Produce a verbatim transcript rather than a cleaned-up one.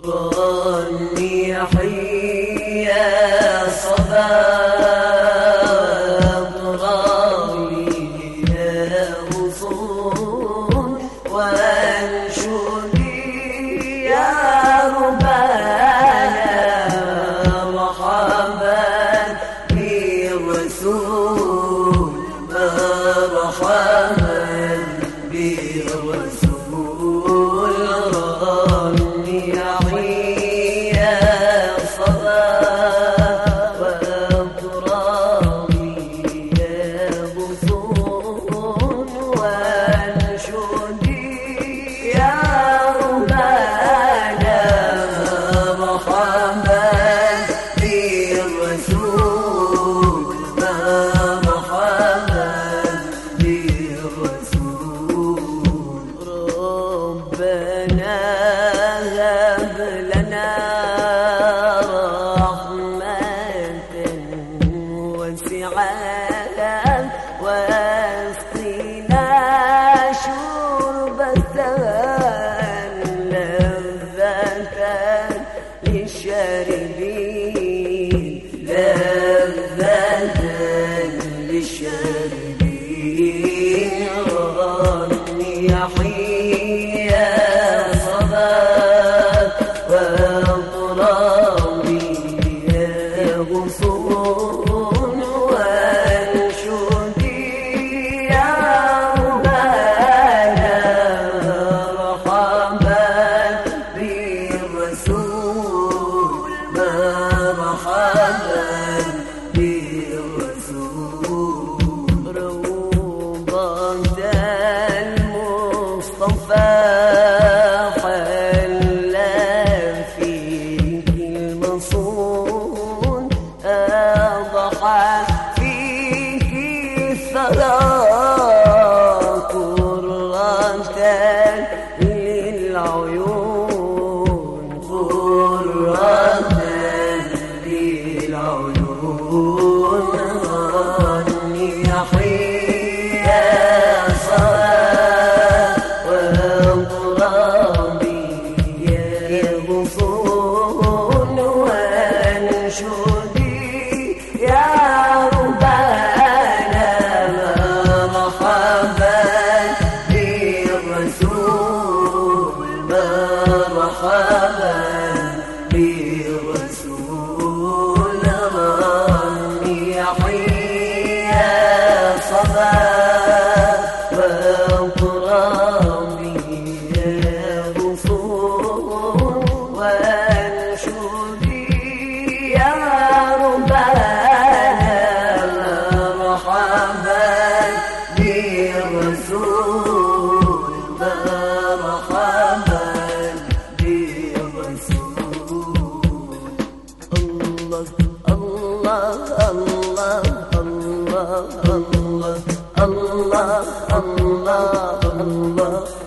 ظني حيا صبا ضراري يا غصون وانشدي يا ربانا مرحبا بالرسول مرحبا بالرسول راني يا صبا وضراري يا غصون وانشدي يا ربانا مرحبا بالرسول مرحبا بالرسول ربنا هب لنا رحمة وسعة واسقنا شربة لذة للشاربين لذة للشاربين راني حيا صبا وضراري يا غصون وانشدي يا ربانا مرحبا بالرسول مرحبا بالرسول روضة المصطفى أضحى فيك الثرى قرة للعيون قرة للعيون راني حيا صبا وضراري يا غصون وانشدي يا ربانا مرحبا بالرسول مرحبا بالرسول راني حيا صبا وضراري يا غصون وانشدي يا ربانا مرحبا بالرسول مرحبا بالرسول الله الله الله الله الله الله الله الله